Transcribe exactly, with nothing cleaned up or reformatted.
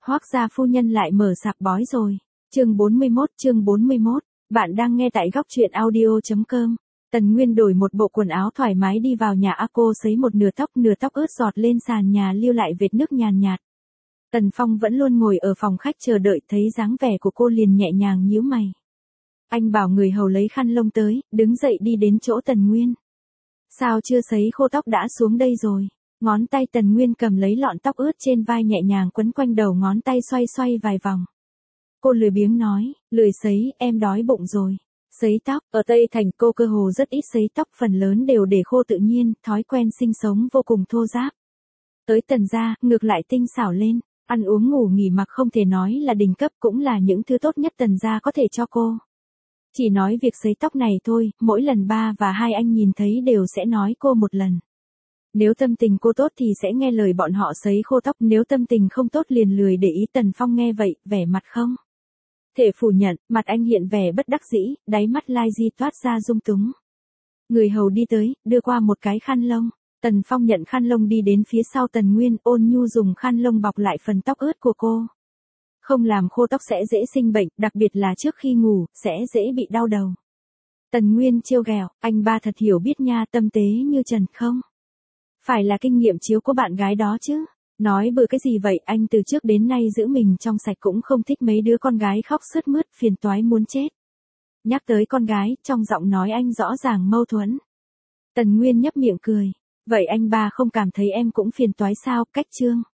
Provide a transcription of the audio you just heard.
Hoác gia phu nhân lại mở sạp bói rồi. Chương bốn mươi mốt, chương bốn mươi mốt. Bạn đang nghe tại góc truyện audio chấm com. Tần Nguyên đổi một bộ quần áo thoải mái đi vào nhà A cô sấy một nửa tóc, nửa tóc ướt giọt lên sàn nhà lưu lại vệt nước nhàn nhạt. Tần Phong vẫn luôn ngồi ở phòng khách chờ đợi, thấy dáng vẻ của cô liền nhẹ nhàng nhíu mày. Anh bảo người hầu lấy khăn lông tới, đứng dậy đi đến chỗ Tần Nguyên. Sao chưa sấy khô tóc đã xuống đây rồi? Ngón tay Tần Nguyên cầm lấy lọn tóc ướt trên vai nhẹ nhàng quấn quanh đầu ngón tay xoay xoay vài vòng. Cô lười biếng nói, lười sấy, em đói bụng rồi. Sấy tóc, ở Tây Thành cô cơ hồ rất ít sấy tóc, phần lớn đều để khô tự nhiên, thói quen sinh sống vô cùng thô ráp. Tới Tần gia, ngược lại tinh xảo lên, ăn uống ngủ nghỉ mặc không thể nói là đỉnh cấp, cũng là những thứ tốt nhất Tần gia có thể cho cô. Chỉ nói việc sấy tóc này thôi, mỗi lần ba và hai anh nhìn thấy đều sẽ nói cô một lần. Nếu tâm tình cô tốt thì sẽ nghe lời bọn họ sấy khô tóc, nếu tâm tình không tốt liền lười để ý. Tần Phong nghe vậy, vẻ mặt không thể phủ nhận, mặt anh hiện vẻ bất đắc dĩ, đáy mắt lai di toát ra dung túng. Người hầu đi tới, đưa qua một cái khăn lông. Tần Phong nhận khăn lông đi đến phía sau Tần Nguyên, ôn nhu dùng khăn lông bọc lại phần tóc ướt của cô. Không làm khô tóc sẽ dễ sinh bệnh, đặc biệt là trước khi ngủ, sẽ dễ bị đau đầu. Tần Nguyên trêu ghẹo, anh ba thật hiểu biết nha, tâm tế như Trần không? Phải là kinh nghiệm chiếu của bạn gái đó chứ. Nói bừa cái gì vậy, anh từ trước đến nay giữ mình trong sạch, cũng không thích mấy đứa con gái khóc sướt mướt, phiền toái muốn chết. Nhắc tới con gái, trong giọng nói anh rõ ràng mâu thuẫn. Tần Nguyên nhấp miệng cười. Vậy anh ba không cảm thấy em cũng phiền toái sao? Cách trương